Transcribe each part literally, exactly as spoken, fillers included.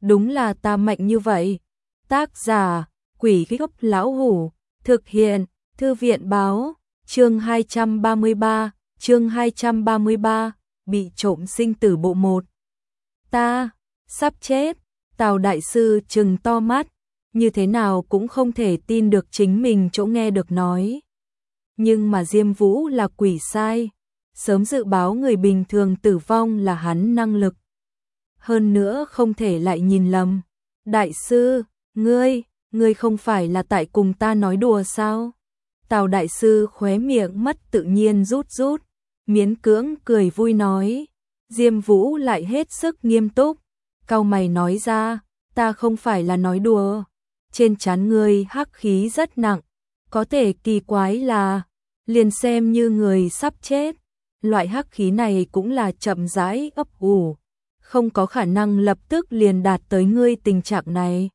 đúng là ta mạnh như vậy. Tác giả, Quỷ Gốc Lão Hủ, thực hiện, Thư viện Báo, chương hai trăm ba mươi ba, chương hai trăm ba mươi ba, bị trộm sinh tử bộ một. Ta, sắp chết, Tào đại sư trừng to mắt, như thế nào cũng không thể tin được chính mình chỗ nghe được nói. Nhưng mà Diêm Vũ là quỷ sai, sớm dự báo người bình thường tử vong là hắn năng lực. Hơn nữa không thể lại nhìn lầm. Đại sư, ngươi, ngươi không phải là tại cùng ta nói đùa sao? Tào đại sư khóe miệng mất tự nhiên rút rút, miễn cưỡng cười vui nói. Diêm Vũ lại hết sức nghiêm túc, cau mày nói ra, ta không phải là nói đùa. Trên trán ngươi hắc khí rất nặng, có thể kỳ quái là, liền xem như người sắp chết, loại hắc khí này cũng là chậm rãi ấp ủ, không có khả năng lập tức liền đạt tới ngươi tình trạng này.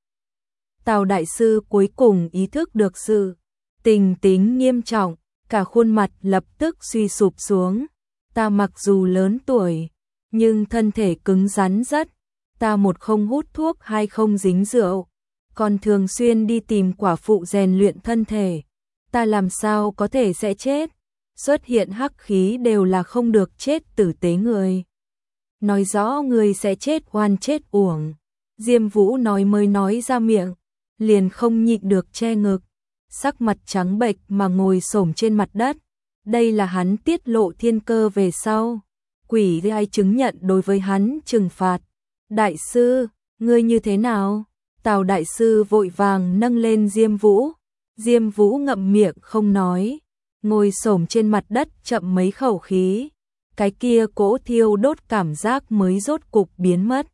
Tào đại sư cuối cùng ý thức được sự tình tính nghiêm trọng, cả khuôn mặt lập tức suy sụp xuống. Ta mặc dù lớn tuổi, nhưng thân thể cứng rắn rất. Ta một không hút thuốc, hai không dính rượu, còn thường xuyên đi tìm quả phụ rèn luyện thân thể. Ta làm sao có thể sẽ chết? Xuất hiện hắc khí đều là không được chết tử tế người. Nói rõ người sẽ chết oan chết uổng. Diêm Vũ nói mới nói ra miệng, liền không nhịn được che ngực, sắc mặt trắng bệch mà ngồi xổm trên mặt đất. Đây là hắn tiết lộ thiên cơ về sau, quỷ gai chứng nhận đối với hắn trừng phạt. Đại sư, ngươi như thế nào? Tào đại sư vội vàng nâng lên Diêm Vũ. Diêm Vũ ngậm miệng không nói, ngồi xổm trên mặt đất chậm mấy khẩu khí. Cái kia cỗ thiêu đốt cảm giác mới rốt cục biến mất.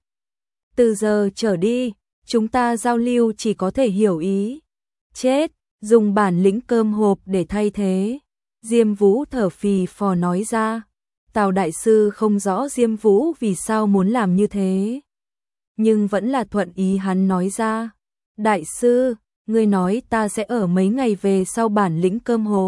Từ giờ trở đi, chúng ta giao lưu chỉ có thể hiểu ý. Chết, dùng bản lĩnh cơm hộp để thay thế. Diêm Vũ thở phì phò nói ra. Tào đại sư không rõ Diêm Vũ vì sao muốn làm như thế, nhưng vẫn là thuận ý hắn nói ra. Đại sư, ngươi nói ta sẽ ở mấy ngày về sau bản lĩnh cơm hộp.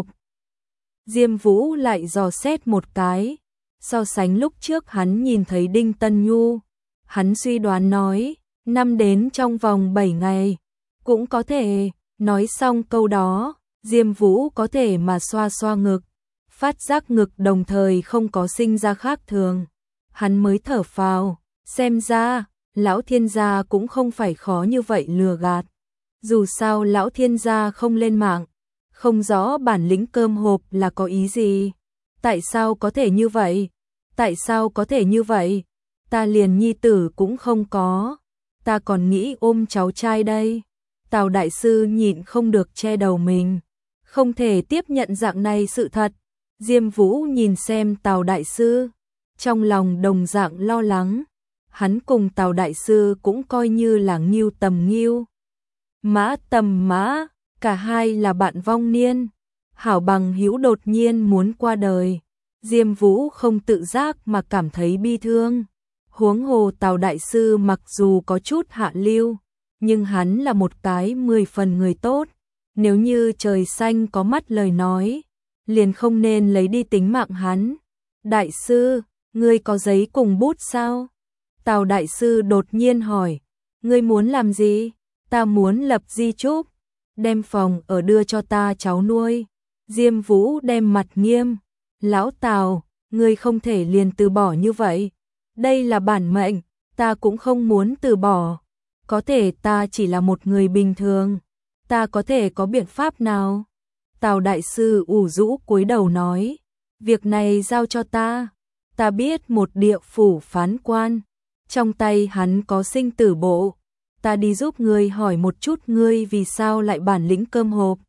Diêm Vũ lại dò xét một cái, so sánh lúc trước hắn nhìn thấy Đinh Tân Nhu, hắn suy đoán nói, năm đến trong vòng bảy ngày, cũng có thể. Nói xong câu đó, Diêm Vũ có thể mà xoa xoa ngực, phát giác ngực đồng thời không có sinh ra khác thường. Hắn mới thở phào, xem ra, lão thiên gia cũng không phải khó như vậy lừa gạt. Dù sao lão thiên gia không lên mạng, không rõ bản lĩnh cơm hộp là có ý gì. Tại sao có thể như vậy? Tại sao có thể như vậy? Ta liền nhi tử cũng không có, ta còn nghĩ ôm cháu trai đây. Tào đại sư nhịn không được che đầu mình, không thể tiếp nhận dạng này sự thật. Diêm Vũ nhìn xem Tào đại sư, trong lòng đồng dạng lo lắng. Hắn cùng Tào đại sư cũng coi như là ngưu tầm ngưu, mã tầm mã, cả hai là bạn vong niên. Hảo bằng hữu đột nhiên muốn qua đời, Diêm Vũ không tự giác mà cảm thấy bi thương. Huống hồ Tào đại sư mặc dù có chút hạ lưu, nhưng hắn là một cái mười phần người tốt. Nếu như trời xanh có mắt lời nói, liền không nên lấy đi tính mạng hắn. Đại sư, ngươi có giấy cùng bút sao? Tào đại sư đột nhiên hỏi. Ngươi muốn làm gì? Ta muốn lập di chúc, đem phòng ở đưa cho ta cháu nuôi. Diêm Vũ đem mặt nghiêm. Lão Tào, ngươi không thể liền từ bỏ như vậy. Đây là bản mệnh, ta cũng không muốn từ bỏ. Có thể ta chỉ là một người bình thường, ta có thể có biện pháp nào? Tào đại sư ủ rũ cúi đầu nói, việc này giao cho ta. Ta biết một địa phủ phán quan, trong tay hắn có sinh tử bộ. Ta đi giúp ngươi hỏi một chút ngươi vì sao lại bản lĩnh cơm hộp.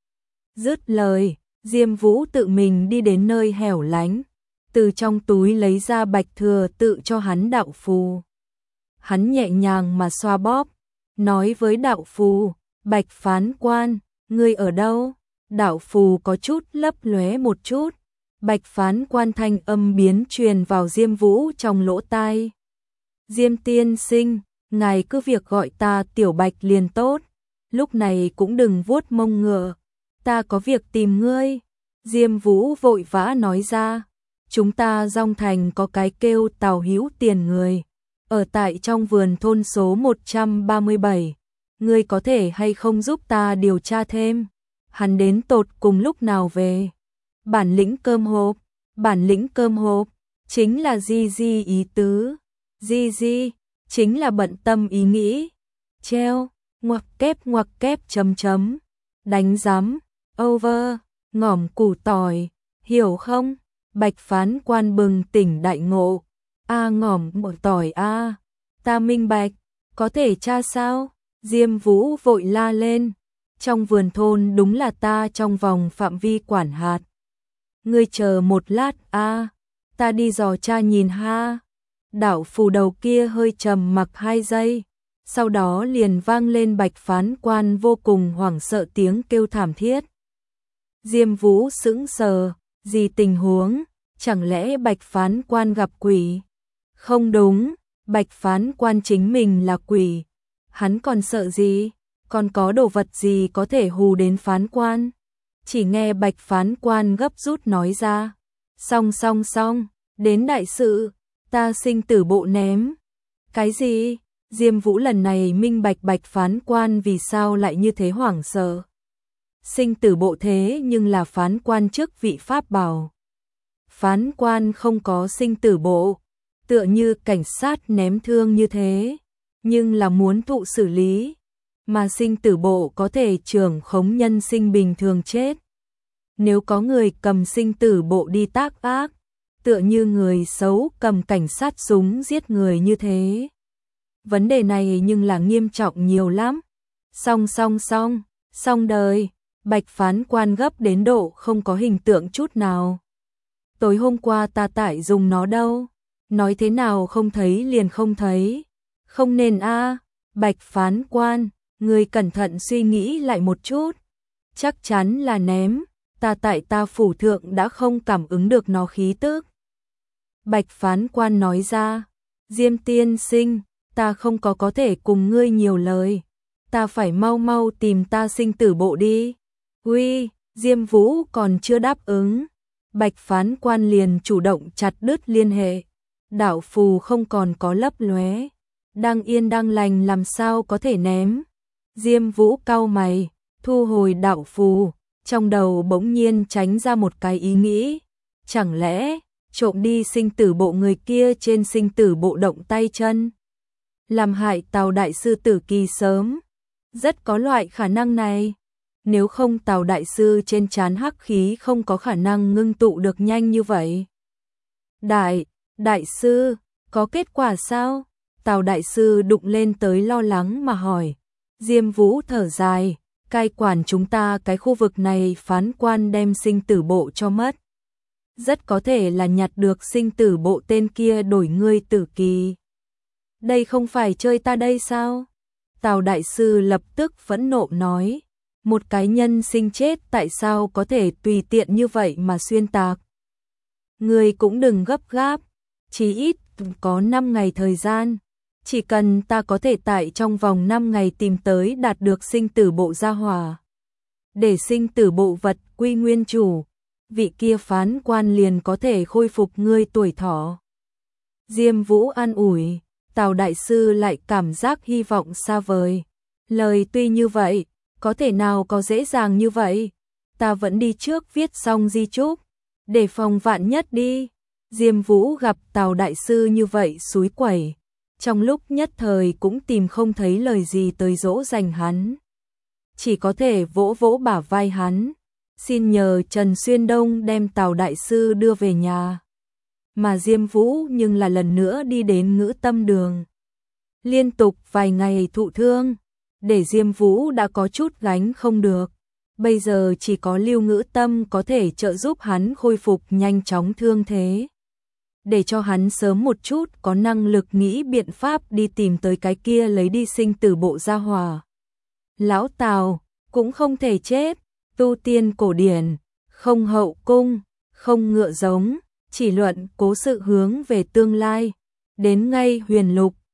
Dứt lời, Diêm Vũ tự mình đi đến nơi hẻo lánh, từ trong túi lấy ra bạch thừa tự cho hắn đạo phù. Hắn nhẹ nhàng mà xoa bóp, nói với đạo phù, Bạch phán quan, ngươi ở đâu? Đạo phù có chút lấp lóe một chút, Bạch phán quan thanh âm biến truyền vào Diêm Vũ trong lỗ tai. Diêm tiên sinh, ngài cứ việc gọi ta tiểu Bạch liền tốt, lúc này cũng đừng vuốt mông ngựa, ta có việc tìm ngươi. Diêm Vũ vội vã nói ra, chúng ta Dong Thành có cái kêu Tào Hữu Tiền người, ở tại trong vườn thôn số một trăm ba mươi bảy. Ngươi có thể hay không giúp ta điều tra thêm? Hắn đến tột cùng lúc nào về? Bản lĩnh cơm hộp, bản lĩnh cơm hộp, chính là gì gì ý tứ? Gì gì, chính là bận tâm ý nghĩ. Treo, ngoặc kép ngoặc kép chấm chấm, đánh giám, over, ngỏm củ tỏi, hiểu không? Bạch phán quan bừng tỉnh đại ngộ. A ngỏm củ tỏi a, ta minh bạch, có thể tra sao? Diêm Vũ vội la lên, trong vườn thôn đúng là ta trong vòng phạm vi quản hạt. Ngươi chờ một lát a, ta đi dò tra nhìn ha. Đạo phù đầu kia hơi trầm mặc hai giây, sau đó liền vang lên bạch phán quan vô cùng hoảng sợ tiếng kêu thảm thiết. Diêm Vũ sững sờ, gì tình huống, chẳng lẽ bạch phán quan gặp quỷ? Không đúng, bạch phán quan chính mình là quỷ. Hắn còn sợ gì? Còn có đồ vật gì có thể hù đến phán quan? Chỉ nghe bạch phán quan gấp rút nói ra. Xong xong xong, đến đại sự, ta sinh tử bộ ném. Cái gì? Diêm Vũ lần này minh bạch bạch phán quan vì sao lại như thế hoảng sợ. Sinh tử bộ thế nhưng là phán quan chức vị pháp bảo. Phán quan không có sinh tử bộ, tựa như cảnh sát ném thương như thế, nhưng là muốn thụ xử lý, mà sinh tử bộ có thể trưởng khống nhân sinh bình thường chết. Nếu có người cầm sinh tử bộ đi tác ác, tựa như người xấu cầm cảnh sát súng giết người như thế. Vấn đề này nhưng là nghiêm trọng nhiều lắm. Xong xong xong, xong đời, bạch phán quan gấp đến độ không có hình tượng chút nào. Tối hôm qua ta tại dùng nó đâu, nói thế nào không thấy liền không thấy. Không nên a, bạch phán quan, người cẩn thận suy nghĩ lại một chút. Chắc chắn là ném, ta tại ta phủ thượng đã không cảm ứng được nó khí tức. Bạch phán quan nói ra, Diêm tiên sinh, ta không có có thể cùng ngươi nhiều lời. Ta phải mau mau tìm ta sinh tử bộ đi. Uy, Diêm Vũ còn chưa đáp ứng. Bạch phán quan liền chủ động chặt đứt liên hệ. Đạo phù không còn có lấp lóe. Đang yên đang lành làm sao có thể ném. Diêm Vũ cau mày, thu hồi đạo phù. Trong đầu bỗng nhiên tránh ra một cái ý nghĩ. Chẳng lẽ trộm đi sinh tử bộ người kia trên sinh tử bộ động tay chân, làm hại Tào đại sư tử kỳ sớm? Rất có loại khả năng này. Nếu không Tào đại sư trên trán hắc khí không có khả năng ngưng tụ được nhanh như vậy. Đại, đại sư, có kết quả sao? Tào đại sư đụng lên tới lo lắng mà hỏi. Diêm Vũ thở dài, cai quản chúng ta cái khu vực này phán quan đem sinh tử bộ cho mất. Rất có thể là nhặt được sinh tử bộ tên kia đổi ngươi tử kỳ. Đây không phải chơi ta đây sao? Tào đại sư lập tức phẫn nộ nói. Một cái nhân sinh chết tại sao có thể tùy tiện như vậy mà xuyên tạc? Ngươi cũng đừng gấp gáp, chỉ ít có năm ngày thời gian. Chỉ cần ta có thể tại trong vòng năm ngày tìm tới đạt được sinh tử bộ gia hỏa, để sinh tử bộ vật quy nguyên chủ, vị kia phán quan liền có thể khôi phục ngươi tuổi thọ. Diêm Vũ an ủi, Tào đại sư lại cảm giác hy vọng xa vời. Lời tuy như vậy, có thể nào có dễ dàng như vậy? Ta vẫn đi trước viết xong di chúc, để phòng vạn nhất đi. Diêm Vũ gặp Tào đại sư như vậy xúi quẩy, trong lúc nhất thời cũng tìm không thấy lời gì tới dỗ dành hắn. Chỉ có thể vỗ vỗ bả vai hắn, xin nhờ Trần Xuyên Đông đem Tào đại sư đưa về nhà. Mà Diêm Vũ nhưng là lần nữa đi đến Ngữ Tâm đường. Liên tục vài ngày thụ thương, để Diêm Vũ đã có chút gánh không được. Bây giờ chỉ có Lưu Ngữ Tâm có thể trợ giúp hắn khôi phục nhanh chóng thương thế, để cho hắn sớm một chút có năng lực nghĩ biện pháp đi tìm tới cái kia lấy đi sinh tử bộ gia hỏa. Lão Tào cũng không thể chết, tu tiên cổ điển, không hậu cung, không ngựa giống, chỉ luận cố sự hướng về tương lai. Đến ngay huyền lục,